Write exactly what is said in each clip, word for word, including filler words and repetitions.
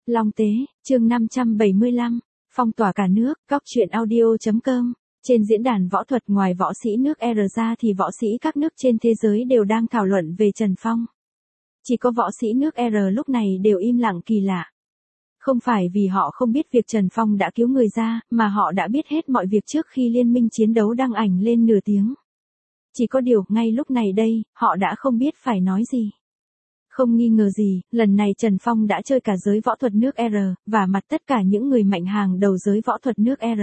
Long Tế, chương năm trăm bảy mươi lăm, phong tỏa cả nước, góc truyện audio.com. Trên diễn đàn võ thuật, ngoài võ sĩ nước R ra thì võ sĩ các nước trên thế giới đều đang thảo luận về Trần Phong. Chỉ có võ sĩ nước R lúc này đều im lặng kỳ lạ. Không phải vì họ không biết việc Trần Phong đã cứu người ra, mà họ đã biết hết mọi việc trước khi liên minh chiến đấu đăng ảnh lên nửa tiếng. Chỉ có điều, ngay lúc này đây, họ đã không biết phải nói gì. Không nghi ngờ gì, lần này Trần Phong đã chơi cả giới võ thuật nước R, và mặt tất cả những người mạnh hàng đầu giới võ thuật nước R.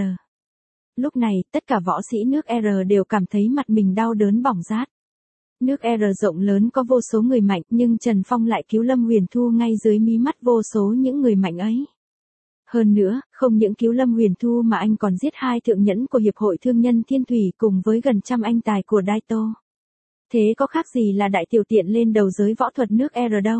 Lúc này, tất cả võ sĩ nước R đều cảm thấy mặt mình đau đớn bỏng rát. Nước R rộng lớn có vô số người mạnh, nhưng Trần Phong lại cứu Lâm Huyền Thu ngay dưới mí mắt vô số những người mạnh ấy. Hơn nữa, không những cứu Lâm Huyền Thu mà anh còn giết hai thượng nhẫn của Hiệp hội Thương nhân Thiên Thủy cùng với gần trăm anh tài của Daito. Thế có khác gì là đại tiểu tiện lên đầu giới võ thuật nước R đâu.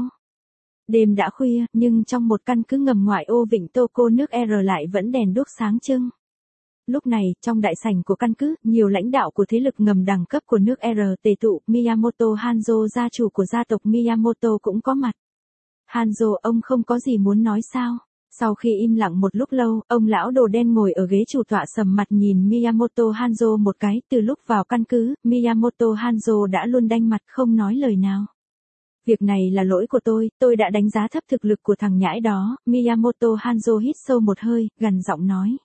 Đêm đã khuya, nhưng trong một căn cứ ngầm ngoại ô Vịnh Toko nước R lại vẫn đèn đuốc sáng trưng. Lúc này, trong đại sảnh của căn cứ, nhiều lãnh đạo của thế lực ngầm đẳng cấp của nước R tề tụ, Miyamoto Hanzo, gia chủ của gia tộc Miyamoto cũng có mặt. Hanzo, ông không có gì muốn nói sao? Sau khi im lặng một lúc lâu, ông lão đồ đen ngồi ở ghế chủ tọa sầm mặt nhìn Miyamoto Hanzo một cái. Từ lúc vào căn cứ, Miyamoto Hanzo đã luôn đanh mặt không nói lời nào. Việc này là lỗi của tôi, tôi đã đánh giá thấp thực lực của thằng nhãi đó. Miyamoto Hanzo hít sâu một hơi, gằn giọng nói.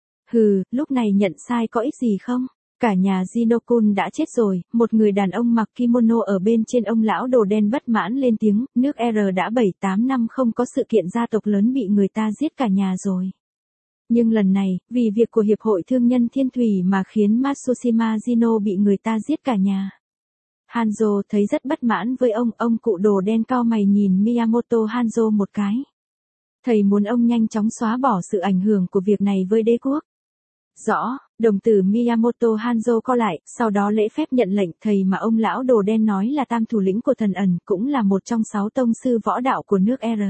Hừ, lúc này nhận sai có ích gì không? Cả nhà Jinokun đã chết rồi, một người đàn ông mặc kimono ở bên trên ông lão đồ đen bất mãn lên tiếng, nước R đã bảy tám năm không có sự kiện gia tộc lớn bị người ta giết cả nhà rồi. Nhưng lần này, vì việc của Hiệp hội Thương nhân Thiên Thủy mà khiến Matsushima Jino bị người ta giết cả nhà. Hanzo thấy rất bất mãn với ông, ông cụ đồ đen cau mày nhìn Miyamoto Hanzo một cái. Thầy muốn ông nhanh chóng xóa bỏ sự ảnh hưởng của việc này với đế quốc. Rõ, đồng tử Miyamoto Hanzo co lại, sau đó lễ phép nhận lệnh. Thầy mà ông lão đồ đen nói là tam thủ lĩnh của thần ẩn, cũng là một trong sáu tông sư võ đạo của nước R.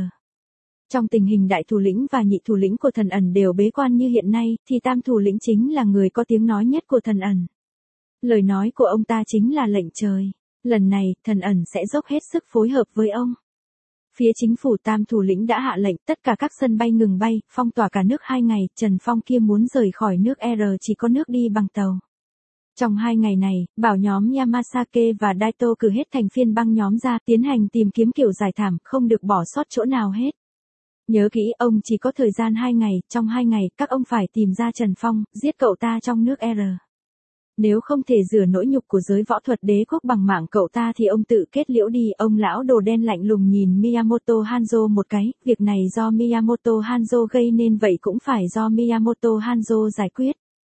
Trong tình hình đại thủ lĩnh và nhị thủ lĩnh của thần ẩn đều bế quan như hiện nay, thì tam thủ lĩnh chính là người có tiếng nói nhất của thần ẩn. Lời nói của ông ta chính là lệnh trời. Lần này, thần ẩn sẽ dốc hết sức phối hợp với ông. Phía chính phủ tam thủ lĩnh đã hạ lệnh tất cả các sân bay ngừng bay, phong tỏa cả nước hai ngày, Trần Phong kia muốn rời khỏi nước R chỉ có nước đi bằng tàu. Trong hai ngày này, bảo nhóm Yamasake và Daito cử hết thành viên băng nhóm ra tiến hành tìm kiếm kiểu giải thảm, không được bỏ sót chỗ nào hết. Nhớ kỹ, ông chỉ có thời gian hai ngày, trong hai ngày, các ông phải tìm ra Trần Phong, giết cậu ta trong nước R. Nếu không thể rửa nỗi nhục của giới võ thuật đế quốc bằng mạng cậu ta thì ông tự kết liễu đi. Ông lão đồ đen lạnh lùng nhìn Miyamoto Hanzo một cái, việc này do Miyamoto Hanzo gây nên vậy cũng phải do Miyamoto Hanzo giải quyết.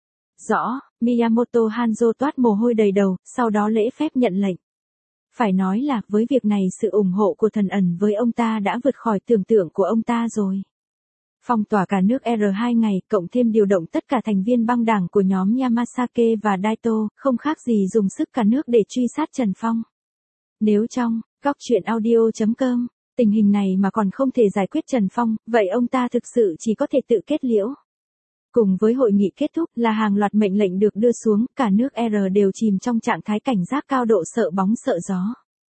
Rõ, Miyamoto Hanzo toát mồ hôi đầy đầu, sau đó lễ phép nhận lệnh. Phải nói là, với việc này sự ủng hộ của thần ẩn với ông ta đã vượt khỏi tưởng tượng của ông ta rồi. Phong tỏa cả nước R hai ngày, cộng thêm điều động tất cả thành viên băng đảng của nhóm Yamasake và Daito, không khác gì dùng sức cả nước để truy sát Trần Phong. Nếu trong, góc truyện audio.com, tình hình này mà còn không thể giải quyết Trần Phong, vậy ông ta thực sự chỉ có thể tự kết liễu. Cùng với hội nghị kết thúc là hàng loạt mệnh lệnh được đưa xuống, cả nước R đều chìm trong trạng thái cảnh giác cao độ sợ bóng sợ gió.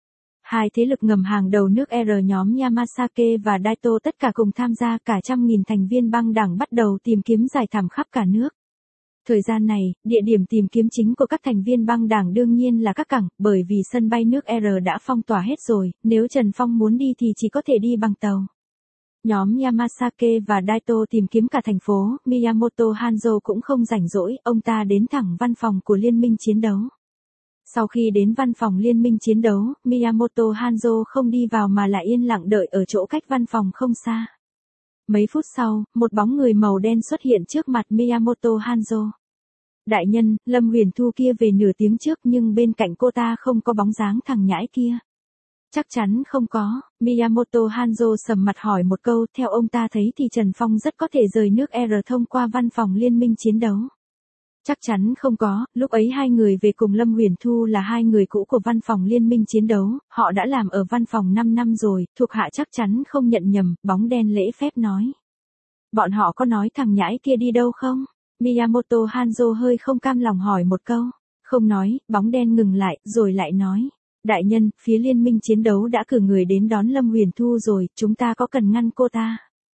Hai thế lực ngầm hàng đầu nước R nhóm Yamasake và Daito tất cả cùng tham gia, cả trăm nghìn thành viên băng đảng bắt đầu tìm kiếm giải thảm khắp cả nước. Thời gian này, địa điểm tìm kiếm chính của các thành viên băng đảng đương nhiên là các cảng, bởi vì sân bay nước R đã phong tỏa hết rồi, nếu Trần Phong muốn đi thì chỉ có thể đi bằng tàu. Nhóm Yamasake và Daito tìm kiếm cả thành phố, Miyamoto Hanzo cũng không rảnh rỗi, ông ta đến thẳng văn phòng của Liên minh chiến đấu. Sau khi đến văn phòng Liên minh chiến đấu, Miyamoto Hanzo không đi vào mà lại yên lặng đợi ở chỗ cách văn phòng không xa. Mấy phút sau, một bóng người màu đen xuất hiện trước mặt Miyamoto Hanzo. Đại nhân, Lâm Huyền Thu kia về nửa tiếng trước nhưng bên cạnh cô ta không có bóng dáng thằng nhãi kia. Chắc chắn không có, Miyamoto Hanzo sầm mặt hỏi một câu, theo ông ta thấy thì Trần Phong rất có thể rời nước R thông qua văn phòng Liên minh chiến đấu. Chắc chắn không có, lúc ấy hai người về cùng Lâm Huyền Thu là hai người cũ của văn phòng Liên minh chiến đấu, họ đã làm ở văn phòng năm năm rồi, thuộc hạ chắc chắn không nhận nhầm, bóng đen lễ phép nói. Bọn họ có nói thằng nhãi kia đi đâu không? Miyamoto Hanzo hơi không cam lòng hỏi một câu. Không nói, bóng đen ngừng lại, rồi lại nói. Đại nhân, phía Liên minh chiến đấu đã cử người đến đón Lâm Huyền Thu rồi, chúng ta có cần ngăn cô ta?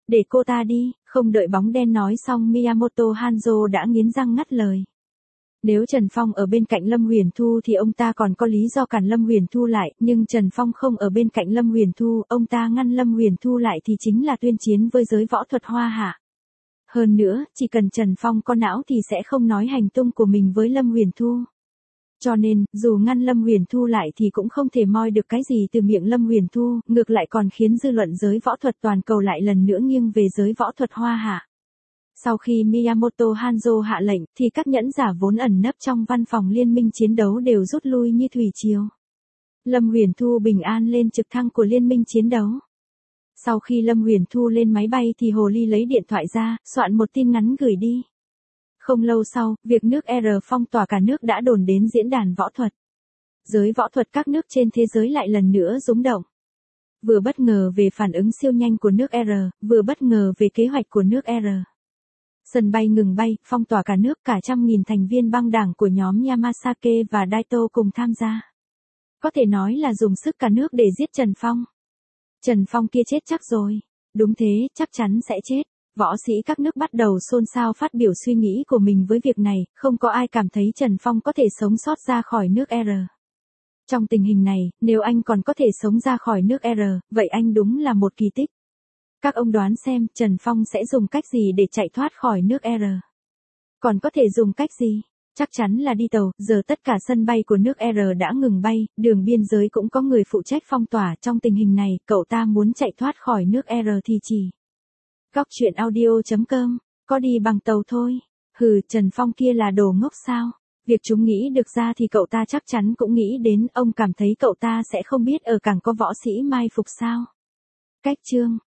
Để cô ta đi, không đợi bóng đen nói xong Miyamoto Hanzo đã nghiến răng ngắt lời. Nếu Trần Phong ở bên cạnh Lâm Huyền Thu thì ông ta còn có lý do cản Lâm Huyền Thu lại, nhưng Trần Phong không ở bên cạnh Lâm Huyền Thu, ông ta ngăn Lâm Huyền Thu lại thì chính là tuyên chiến với giới võ thuật Hoa Hạ. Hơn nữa, chỉ cần Trần Phong có não thì sẽ không nói hành tung của mình với Lâm Huyền Thu. Cho nên, dù ngăn Lâm Huyền Thu lại thì cũng không thể moi được cái gì từ miệng Lâm Huyền Thu, ngược lại còn khiến dư luận giới võ thuật toàn cầu lại lần nữa nghiêng về giới võ thuật Hoa Hạ. Sau khi Miyamoto Hanzo hạ lệnh, thì các nhẫn giả vốn ẩn nấp trong văn phòng liên minh chiến đấu đều rút lui như thủy triều. Lâm Huyền Thu bình an lên trực thăng của liên minh chiến đấu. Sau khi Lâm Huyền Thu lên máy bay thì Hồ Ly lấy điện thoại ra, soạn một tin ngắn gửi đi. Không lâu sau, việc nước R phong tỏa cả nước đã đồn đến diễn đàn võ thuật. Giới võ thuật các nước trên thế giới lại lần nữa rúng động. Vừa bất ngờ về phản ứng siêu nhanh của nước R, vừa bất ngờ về kế hoạch của nước R. Sân bay ngừng bay, phong tỏa cả nước, cả trăm nghìn thành viên băng đảng của nhóm Yamasake và Daito cùng tham gia. Có thể nói là dùng sức cả nước để giết Trần Phong. Trần Phong kia chết chắc rồi. Đúng thế, chắc chắn sẽ chết. Võ sĩ các nước bắt đầu xôn xao phát biểu suy nghĩ của mình với việc này, không có ai cảm thấy Trần Phong có thể sống sót ra khỏi nước R. Trong tình hình này, nếu anh còn có thể sống ra khỏi nước R, vậy anh đúng là một kỳ tích. Các ông đoán xem Trần Phong sẽ dùng cách gì để chạy thoát khỏi nước R. Còn có thể dùng cách gì? Chắc chắn là đi tàu, giờ tất cả sân bay của nước R đã ngừng bay, đường biên giới cũng có người phụ trách phong tỏa. Trong tình hình này, cậu ta muốn chạy thoát khỏi nước R thì chỉ. Góc truyện audio chấm com, có đi bằng tàu thôi. Hừ, Trần Phong kia là đồ ngốc sao? Việc chúng nghĩ được ra thì cậu ta chắc chắn cũng nghĩ đến, ông cảm thấy cậu ta sẽ không biết ở cảng có võ sĩ mai phục sao? Cách chương